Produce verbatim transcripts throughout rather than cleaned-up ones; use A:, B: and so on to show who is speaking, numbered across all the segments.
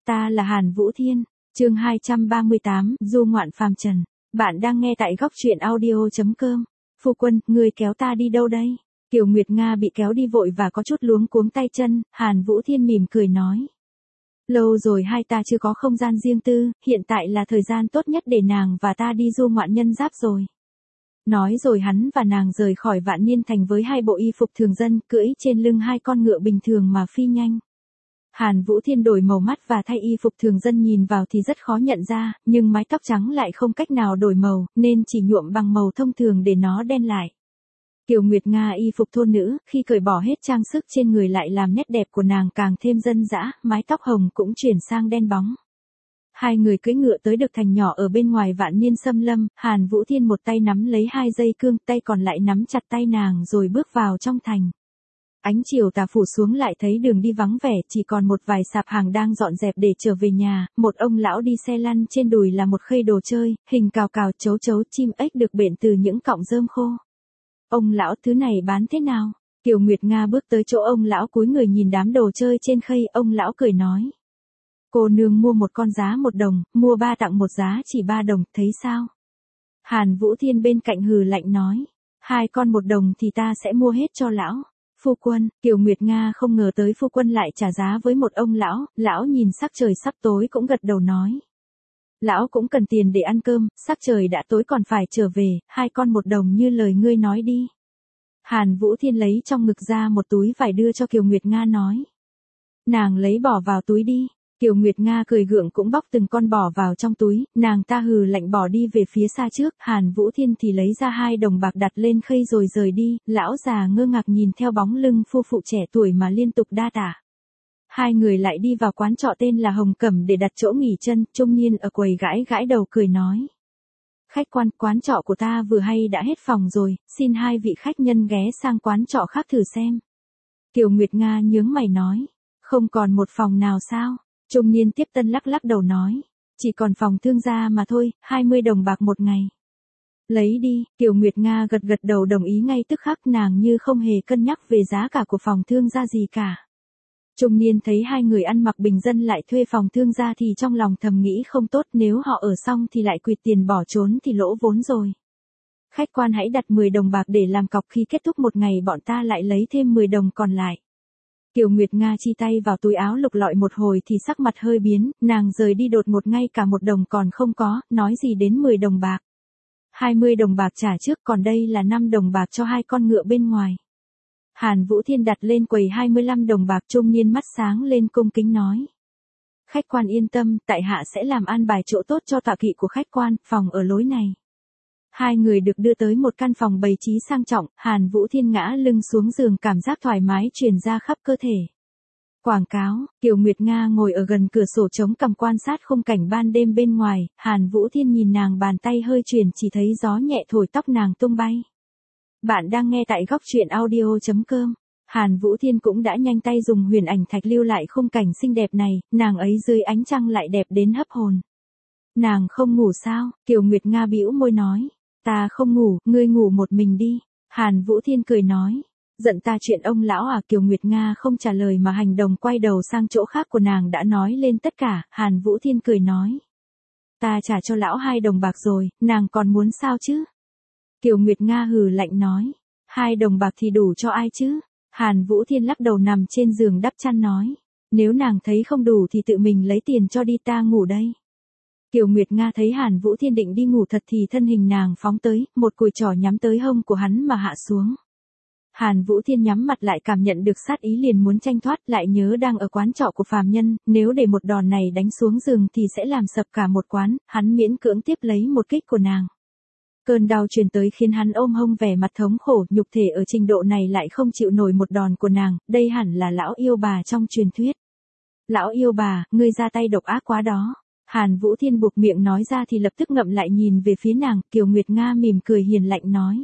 A: Ta là Hàn Vũ Thiên, chương hai trăm ba mươi tám, du ngoạn phàm trần. Bạn đang nghe tại góc truyện audio chấm com. Phu quân, người kéo ta đi đâu đây? Kiều Nguyệt Nga bị kéo đi vội và có chút luống cuống tay chân, Hàn Vũ Thiên mỉm cười nói. Lâu rồi hai ta chưa có không gian riêng tư, hiện tại là thời gian tốt nhất để nàng và ta đi du ngoạn nhân giáp rồi. Nói rồi hắn và nàng rời khỏi Vạn Niên Thành với hai bộ y phục thường dân, cưỡi trên lưng hai con ngựa bình thường mà phi nhanh. Hàn Vũ Thiên đổi màu mắt và thay y phục thường dân nhìn vào thì rất khó nhận ra, nhưng mái tóc trắng lại không cách nào đổi màu, nên chỉ nhuộm bằng màu thông thường để nó đen lại. Kiều Nguyệt Nga y phục thôn nữ, khi cởi bỏ hết trang sức trên người lại làm nét đẹp của nàng càng thêm dân dã, mái tóc hồng cũng chuyển sang đen bóng. Hai người cưỡi ngựa tới được thành nhỏ ở bên ngoài Vạn Niên Xâm Lâm, Hàn Vũ Thiên một tay nắm lấy hai dây cương, tay còn lại nắm chặt tay nàng rồi bước vào trong thành. Ánh chiều tà phủ xuống lại thấy đường đi vắng vẻ, chỉ còn một vài sạp hàng đang dọn dẹp để trở về nhà, một ông lão đi xe lăn trên đùi là một khây đồ chơi, hình cào cào chấu chấu chim ếch được bện từ những cọng rơm khô. Ông lão, thứ này bán thế nào? Kiều Nguyệt Nga bước tới chỗ ông lão cúi người nhìn đám đồ chơi trên khây, ông lão cười nói. Cô nương mua một con giá một đồng, mua ba tặng một giá chỉ ba đồng, thấy sao? Hàn Vũ Thiên bên cạnh hừ lạnh nói. Hai con một đồng thì ta sẽ mua hết cho lão. Phu quân, Kiều Nguyệt Nga không ngờ tới phu quân lại trả giá với một ông lão, lão nhìn sắc trời sắp tối cũng gật đầu nói. Lão cũng cần tiền để ăn cơm, sắc trời đã tối còn phải trở về, hai con một đồng như lời ngươi nói đi. Hàn Vũ Thiên lấy trong ngực ra một túi vải đưa cho Kiều Nguyệt Nga nói. Nàng lấy bỏ vào túi đi. Kiều Nguyệt Nga cười gượng cũng bóc từng con bỏ vào trong túi, nàng ta hừ lạnh bỏ đi về phía xa trước, Hàn Vũ Thiên thì lấy ra hai đồng bạc đặt lên khây rồi rời đi, lão già ngơ ngác nhìn theo bóng lưng phu phụ trẻ tuổi mà liên tục đa tả. Hai người lại đi vào quán trọ tên là Hồng Cẩm để đặt chỗ nghỉ chân, trung niên ở quầy gãi gãi đầu cười nói. Khách quan, quán trọ của ta vừa hay đã hết phòng rồi, xin hai vị khách nhân ghé sang quán trọ khác thử xem. Kiều Nguyệt Nga nhướng mày nói, không còn một phòng nào sao? Trung niên tiếp tân lắc lắc đầu nói, chỉ còn phòng thương gia mà thôi, hai mươi đồng bạc một ngày. Lấy đi, Kiều Nguyệt Nga gật gật đầu đồng ý ngay tức khắc, nàng như không hề cân nhắc về giá cả của phòng thương gia gì cả. Trung niên thấy hai người ăn mặc bình dân lại thuê phòng thương gia thì trong lòng thầm nghĩ không tốt, nếu họ ở xong thì lại quỵt tiền bỏ trốn thì lỗ vốn rồi. Khách quan hãy đặt mười đồng bạc để làm cọc, khi kết thúc một ngày bọn ta lại lấy thêm mười đồng còn lại. Kiều Nguyệt Nga chi tay vào túi áo lục lọi một hồi thì sắc mặt hơi biến, nàng rời đi đột ngột ngay cả một đồng còn không có, nói gì đến mười đồng bạc. hai mươi đồng bạc trả trước, còn đây là năm đồng bạc cho hai con ngựa bên ngoài. Hàn Vũ Thiên đặt lên quầy hai mươi lăm đồng bạc, trung niên mắt sáng lên cung kính nói. Khách quan yên tâm, tại hạ sẽ làm an bài chỗ tốt cho tọa kỵ của khách quan, phòng ở lối này. Hai người được đưa tới một căn phòng bày trí sang trọng, Hàn Vũ Thiên ngã lưng xuống giường, cảm giác thoải mái truyền ra khắp cơ thể. Quảng cáo, Kiều Nguyệt Nga ngồi ở gần cửa sổ chống cằm quan sát khung cảnh ban đêm bên ngoài, Hàn Vũ Thiên nhìn nàng bàn tay hơi chuyển chỉ thấy gió nhẹ thổi tóc nàng tung bay. Bạn đang nghe tại góc truyện audio chấm com. Hàn Vũ Thiên cũng đã nhanh tay dùng huyền ảnh thạch lưu lại khung cảnh xinh đẹp này, nàng ấy dưới ánh trăng lại đẹp đến hấp hồn. Nàng không ngủ sao? Kiều Nguyệt Nga bĩu môi nói. Ta không ngủ, ngươi ngủ một mình đi. Hàn Vũ Thiên cười nói. Giận ta chuyện ông lão à? Kiều Nguyệt Nga không trả lời mà hành động quay đầu sang chỗ khác của nàng đã nói lên tất cả, Hàn Vũ Thiên cười nói. Ta trả cho lão hai đồng bạc rồi, nàng còn muốn sao chứ? Kiều Nguyệt Nga hừ lạnh nói. Hai đồng bạc thì đủ cho ai chứ? Hàn Vũ Thiên lắc đầu nằm trên giường đắp chăn nói. Nếu nàng thấy không đủ thì tự mình lấy tiền cho đi, ta ngủ đây. Kiều Nguyệt Nga thấy Hàn Vũ Thiên định đi ngủ thật thì thân hình nàng phóng tới, một cùi trỏ nhắm tới hông của hắn mà hạ xuống. Hàn Vũ Thiên nhắm mặt lại cảm nhận được sát ý liền muốn tranh thoát, lại nhớ đang ở quán trọ của phàm nhân, nếu để một đòn này đánh xuống giường thì sẽ làm sập cả một quán, hắn miễn cưỡng tiếp lấy một kích của nàng. Cơn đau truyền tới khiến hắn ôm hông vẻ mặt thống khổ, nhục thể ở trình độ này lại không chịu nổi một đòn của nàng, đây hẳn là lão yêu bà trong truyền thuyết. Lão yêu bà, ngươi ra tay độc ác quá đó. Hàn Vũ Thiên buộc miệng nói ra thì lập tức ngậm lại nhìn về phía nàng, Kiều Nguyệt Nga mỉm cười hiền lạnh nói.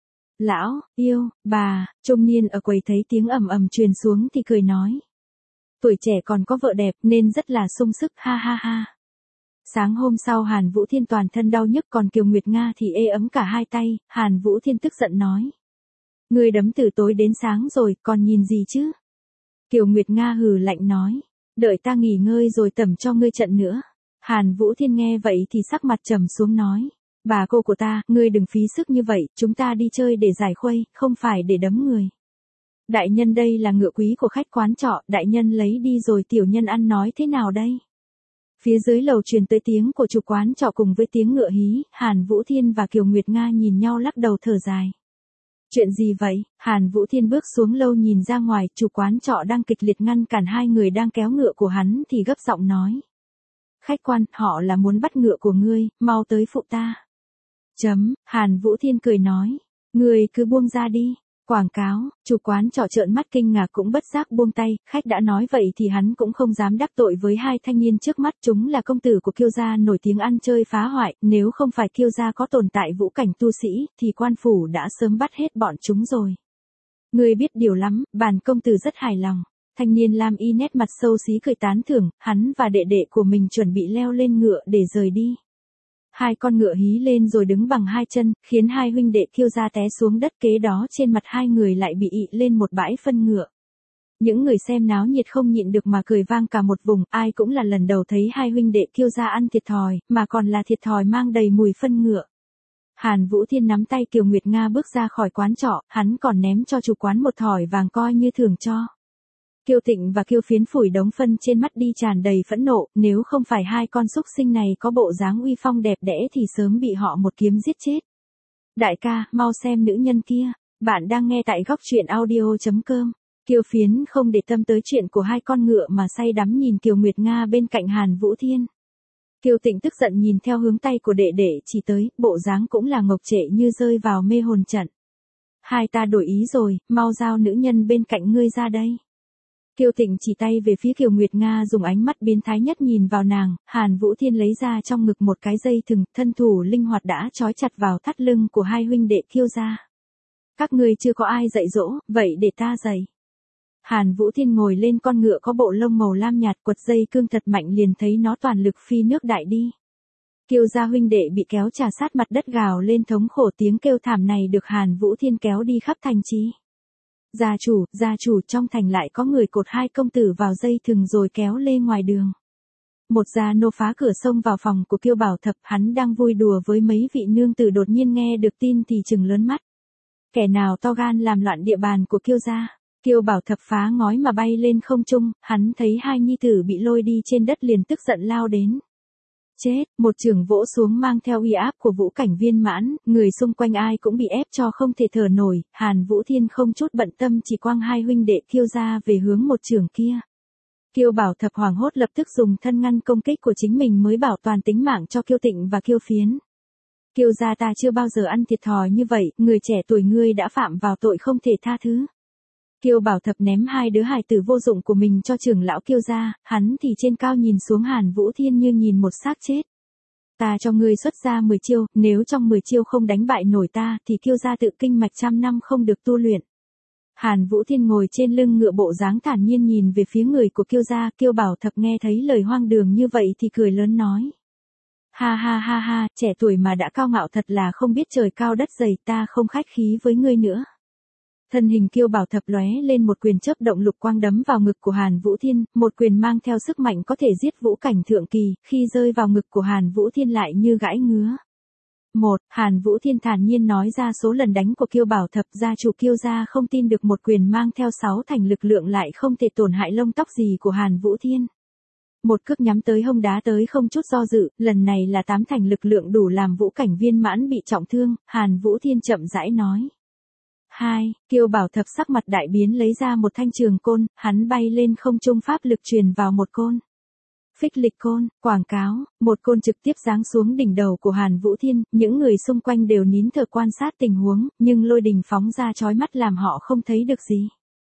A: Lão, yêu, bà, trung niên ở quầy thấy tiếng ầm ầm truyền xuống thì cười nói. Tuổi trẻ còn có vợ đẹp nên rất là sung sức, ha ha ha. Sáng hôm sau Hàn Vũ Thiên toàn thân đau nhức, còn Kiều Nguyệt Nga thì ê ấm cả hai tay, Hàn Vũ Thiên tức giận nói. Ngươi đấm từ tối đến sáng rồi, còn nhìn gì chứ? Kiều Nguyệt Nga hừ lạnh nói. Đợi ta nghỉ ngơi rồi tẩm cho ngươi trận nữa. Hàn Vũ Thiên nghe vậy thì sắc mặt trầm xuống nói. Bà cô của ta, ngươi đừng phí sức như vậy, chúng ta đi chơi để giải khuây, không phải để đấm người. Đại nhân đây là ngựa quý của khách quán trọ, đại nhân lấy đi rồi tiểu nhân ăn nói thế nào đây? Phía dưới lầu truyền tới tiếng của chủ quán trọ cùng với tiếng ngựa hí, Hàn Vũ Thiên và Kiều Nguyệt Nga nhìn nhau lắc đầu thở dài. Chuyện gì vậy? Hàn Vũ Thiên bước xuống lâu nhìn ra ngoài, chủ quán trọ đang kịch liệt ngăn cản hai người đang kéo ngựa của hắn thì gấp giọng nói. Khách quan, họ là muốn bắt ngựa của ngươi, mau tới phụ ta. Chấm, Hàn Vũ Thiên cười nói. Ngươi cứ buông ra đi. Quảng cáo, chủ quán trọ trợn mắt kinh ngạc cũng bất giác buông tay, khách đã nói vậy thì hắn cũng không dám đắc tội với hai thanh niên trước mắt, chúng là công tử của Kiêu gia nổi tiếng ăn chơi phá hoại, nếu không phải Kiêu gia có tồn tại vũ cảnh tu sĩ, thì quan phủ đã sớm bắt hết bọn chúng rồi. Ngươi biết điều lắm, bản công tử rất hài lòng. Thanh niên lam y nét mặt xấu xí cười tán thưởng, hắn và đệ đệ của mình chuẩn bị leo lên ngựa để rời đi. Hai con ngựa hí lên rồi đứng bằng hai chân, khiến hai huynh đệ Kiêu gia té xuống đất, kế đó trên mặt hai người lại bị ị lên một bãi phân ngựa. Những người xem náo nhiệt không nhịn được mà cười vang cả một vùng, ai cũng là lần đầu thấy hai huynh đệ Kiêu gia ăn thiệt thòi, mà còn là thiệt thòi mang đầy mùi phân ngựa. Hàn Vũ Thiên nắm tay Kiều Nguyệt Nga bước ra khỏi quán trọ, hắn còn ném cho chủ quán một thỏi vàng coi như thưởng cho. Kiêu Tịnh và Kiêu Phiến phủi đống phân trên mắt đi tràn đầy phẫn nộ, nếu không phải hai con súc sinh này có bộ dáng uy phong đẹp đẽ thì sớm bị họ một kiếm giết chết. Đại ca, mau xem nữ nhân kia, bạn đang nghe tại góc truyện audio chấm com. Kiêu Phiến không để tâm tới chuyện của hai con ngựa mà say đắm nhìn Kiều Nguyệt Nga bên cạnh Hàn Vũ Thiên. Kiêu Tịnh tức giận nhìn theo hướng tay của đệ đệ chỉ tới, bộ dáng cũng là ngọc trệ như rơi vào mê hồn trận. Hai ta đổi ý rồi, mau giao nữ nhân bên cạnh ngươi ra đây. Kiêu Tịnh chỉ tay về phía Kiều Nguyệt Nga dùng ánh mắt biến thái nhất nhìn vào nàng, Hàn Vũ Thiên lấy ra trong ngực một cái dây thừng, thân thủ linh hoạt đã trói chặt vào thắt lưng của hai huynh đệ Kiêu gia. Các ngươi chưa có ai dạy dỗ, vậy để ta dạy. Hàn Vũ Thiên ngồi lên con ngựa có bộ lông màu lam nhạt, quật dây cương thật mạnh liền thấy nó toàn lực phi nước đại đi. Kiêu gia huynh đệ bị kéo trà sát mặt đất gào lên thống khổ, tiếng kêu thảm này được Hàn Vũ Thiên kéo đi khắp thành trì. Gia chủ, gia chủ, trong thành lại có người cột hai công tử vào dây thừng rồi kéo lê ngoài đường. Một gia nô phá cửa xông vào phòng của Kiêu Bảo Thập, hắn đang vui đùa với mấy vị nương tử đột nhiên nghe được tin thì trừng lớn mắt. Kẻ nào to gan làm loạn địa bàn của Kiêu gia? Kiêu Bảo Thập phá ngói mà bay lên không trung, hắn thấy hai nhi tử bị lôi đi trên đất liền tức giận lao đến. Chết, một chưởng vỗ xuống mang theo uy áp của vũ cảnh viên mãn, người xung quanh ai cũng bị ép cho không thể thở nổi, Hàn Vũ Thiên không chút bận tâm chỉ quăng hai huynh đệ Kiêu gia về hướng một chưởng kia. Kiêu Bảo Thập hoảng hốt lập tức dùng thân ngăn công kích của chính mình mới bảo toàn tính mạng cho Kiêu Tịnh và Kiêu Phiến. Kiêu gia ta chưa bao giờ ăn thiệt thòi như vậy, người trẻ tuổi ngươi đã phạm vào tội không thể tha thứ. Kiêu Bảo Thập ném hai đứa hài tử vô dụng của mình cho trưởng lão Kiêu gia, hắn thì trên cao nhìn xuống Hàn Vũ Thiên như nhìn một xác chết. Ta cho ngươi xuất ra mười chiêu, nếu trong mười chiêu không đánh bại nổi ta thì Kiêu gia tự kinh mạch trăm năm không được tu luyện. Hàn Vũ Thiên ngồi trên lưng ngựa bộ dáng thản nhiên nhìn về phía người của Kiêu gia, Kiêu Bảo Thập nghe thấy lời hoang đường như vậy thì cười lớn nói. Ha ha ha ha, trẻ tuổi mà đã cao ngạo thật là không biết trời cao đất dày, ta không khách khí với ngươi nữa. Thân hình Kiêu Bảo Thập lóe lên một quyền chớp động lục quang đấm vào ngực của Hàn Vũ Thiên, một quyền mang theo sức mạnh có thể giết vũ cảnh thượng kỳ, khi rơi vào ngực của Hàn Vũ Thiên lại như gãi ngứa. Một, Hàn Vũ Thiên thản nhiên nói ra số lần đánh của Kiêu Bảo Thập, gia chủ Kiêu gia không tin được một quyền mang theo sáu thành lực lượng lại không thể tổn hại lông tóc gì của Hàn Vũ Thiên. Một cước nhắm tới hông đá tới không chút do dự, lần này là tám thành lực lượng đủ làm vũ cảnh viên mãn bị trọng thương, Hàn Vũ Thiên chậm rãi nói. Hai, Kiêu Bảo Thập sắc mặt đại biến lấy ra một thanh trường côn, hắn bay lên không trung pháp lực truyền vào một côn. Phích lịch côn, quảng cáo, một côn trực tiếp giáng xuống đỉnh đầu của Hàn Vũ Thiên, những người xung quanh đều nín thở quan sát tình huống, nhưng lôi đình phóng ra chói mắt làm họ không thấy được gì.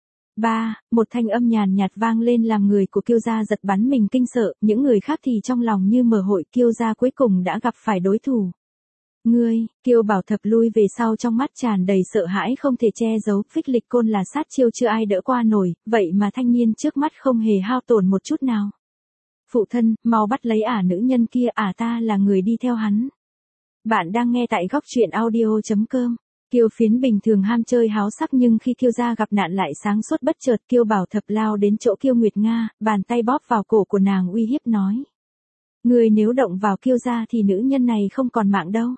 A: Ba, một thanh âm nhàn nhạt vang lên làm người của Kiêu gia giật bắn mình kinh sợ, những người khác thì trong lòng như mở hội, Kiêu gia cuối cùng đã gặp phải đối thủ. Ngươi, Kiêu Bảo Thập lui về sau trong mắt tràn đầy sợ hãi không thể che giấu, phích lịch côn là sát chiêu chưa ai đỡ qua nổi, vậy mà thanh niên trước mắt không hề hao tổn một chút nào. Phụ thân, mau bắt lấy ả nữ nhân kia, ả ta là người đi theo hắn. Bạn đang nghe tại góc truyện audio chấm com. Kiêu Phiến bình thường ham chơi háo sắc nhưng khi Kiêu gia gặp nạn lại sáng suốt bất chợt. Kiêu Bảo Thập lao đến chỗ Kiêu Nguyệt Nga, bàn tay bóp vào cổ của nàng uy hiếp nói. Người nếu động vào Kiêu gia thì nữ nhân này không còn mạng đâu.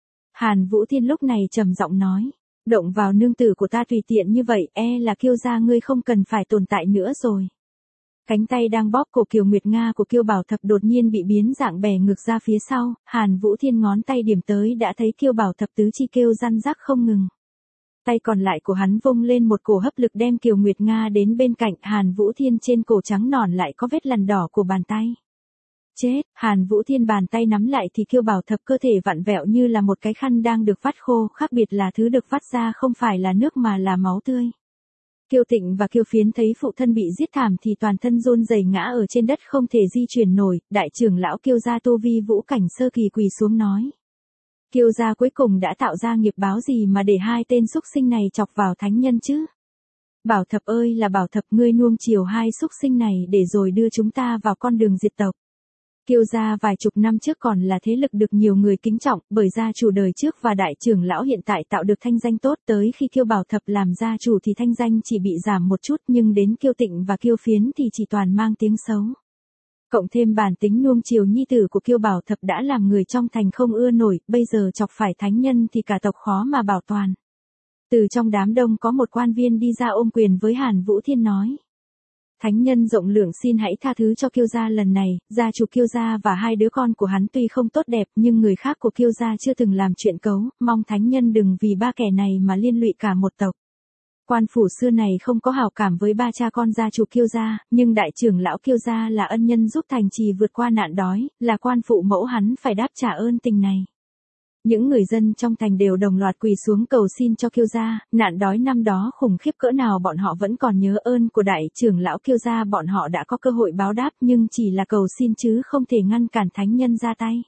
A: Hàn Vũ Thiên lúc này trầm giọng nói. Động vào nương tử của ta tùy tiện như vậy, e là Kiêu gia ngươi không cần phải tồn tại nữa rồi. Cánh tay đang bóp cổ Kiều Nguyệt Nga của Kiêu Bảo Thập đột nhiên bị biến dạng bẻ ngược ra phía sau, Hàn Vũ Thiên ngón tay điểm tới đã thấy Kiêu Bảo Thập tứ chi kêu răn rắc không ngừng. Tay còn lại của hắn vung lên một cổ hấp lực đem Kiều Nguyệt Nga đến bên cạnh. Hàn Vũ Thiên trên cổ trắng nõn lại có vết lằn đỏ của bàn tay. Chết, Hàn Vũ Thiên bàn tay nắm lại thì Kiêu Bảo Thập cơ thể vặn vẹo như là một cái khăn đang được vắt khô, khác biệt là thứ được vắt ra không phải là nước mà là máu tươi. Kiêu Tịnh và Kiêu Phiến thấy phụ thân bị giết thảm thì toàn thân run rẩy ngã ở trên đất không thể di chuyển nổi. Đại trưởng lão Kiêu gia tu vi vũ cảnh sơ kỳ quỳ xuống nói. Kiêu gia cuối cùng đã tạo ra nghiệp báo gì mà để hai tên xúc sinh này chọc vào thánh nhân chứ? Bảo Thập ơi là Bảo Thập, ngươi nuông chiều hai xúc sinh này để rồi đưa chúng ta vào con đường diệt tộc. Kiêu gia vài chục năm trước còn là thế lực được nhiều người kính trọng, bởi gia chủ đời trước và đại trưởng lão hiện tại tạo được thanh danh tốt, tới khi Kiêu Bảo Thập làm gia chủ thì thanh danh chỉ bị giảm một chút, nhưng đến Kiêu Tịnh và Kiêu Phiến thì chỉ toàn mang tiếng xấu. Cộng thêm bản tính nuông chiều nhi tử của Kiêu Bảo Thập đã làm người trong thành không ưa nổi, bây giờ chọc phải thánh nhân thì cả tộc khó mà bảo toàn. Từ trong đám đông có một quan viên đi ra ôm quyền với Hàn Vũ Thiên nói. Thánh nhân rộng lượng xin hãy tha thứ cho Kiêu gia lần này, gia chủ Kiêu gia và hai đứa con của hắn tuy không tốt đẹp nhưng người khác của Kiêu gia chưa từng làm chuyện cấu, mong thánh nhân đừng vì ba kẻ này mà liên lụy cả một tộc. Quan phủ xưa này không có hảo cảm với ba cha con gia chủ Kiêu gia, nhưng đại trưởng lão Kiêu gia là ân nhân giúp thành trì vượt qua nạn đói, là quan phụ mẫu hắn phải đáp trả ơn tình này. Những người dân trong thành đều đồng loạt quỳ xuống cầu xin cho Kiêu gia, nạn đói năm đó khủng khiếp cỡ nào bọn họ vẫn còn nhớ ơn của đại trưởng lão Kiêu gia, bọn họ đã có cơ hội báo đáp nhưng chỉ là cầu xin chứ không thể ngăn cản thánh nhân ra tay.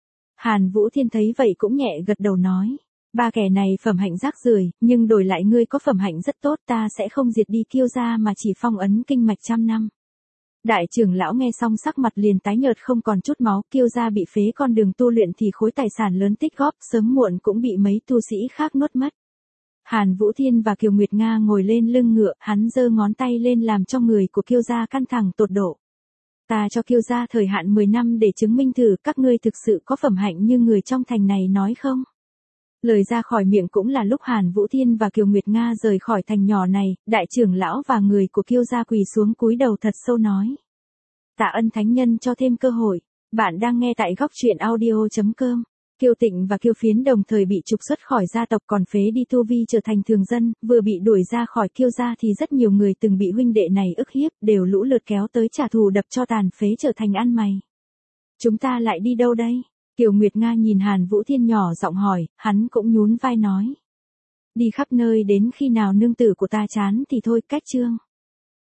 A: Hàn Vũ Thiên thấy vậy cũng nhẹ gật đầu nói, ba kẻ này phẩm hạnh rác rưởi, nhưng đổi lại ngươi có phẩm hạnh rất tốt, ta sẽ không diệt đi Kiêu gia mà chỉ phong ấn kinh mạch trăm năm. Đại trưởng lão nghe xong sắc mặt liền tái nhợt không còn chút máu, Kiêu gia bị phế con đường tu luyện thì khối tài sản lớn tích góp sớm muộn cũng bị mấy tu sĩ khác nuốt mất. Hàn Vũ Thiên và Kiều Nguyệt Nga ngồi lên lưng ngựa, hắn giơ ngón tay lên làm cho người của Kiêu gia căng thẳng tột độ. Ta cho Kiêu gia thời hạn mười năm để chứng minh thử các ngươi thực sự có phẩm hạnh như người trong thành này nói không? Lời ra khỏi miệng cũng là lúc Hàn Vũ Thiên và Kiều Nguyệt Nga rời khỏi thành nhỏ này, đại trưởng lão và người của Kiêu gia quỳ xuống cúi đầu thật sâu nói. Tạ ơn thánh nhân cho thêm cơ hội. Bạn đang nghe tại góc truyện audio chấm com. Kiêu Tịnh và Kiêu Phiến đồng thời bị trục xuất khỏi gia tộc, còn phế đi tu vi trở thành thường dân, vừa bị đuổi ra khỏi Kiêu gia thì rất nhiều người từng bị huynh đệ này ức hiếp đều lũ lượt kéo tới trả thù, đập cho tàn phế trở thành ăn mày. Chúng ta lại đi đâu đây? Kiều Nguyệt Nga nhìn Hàn Vũ Thiên nhỏ giọng hỏi, hắn cũng nhún vai nói. Đi khắp nơi đến khi nào nương tử của ta chán thì thôi, cách chương.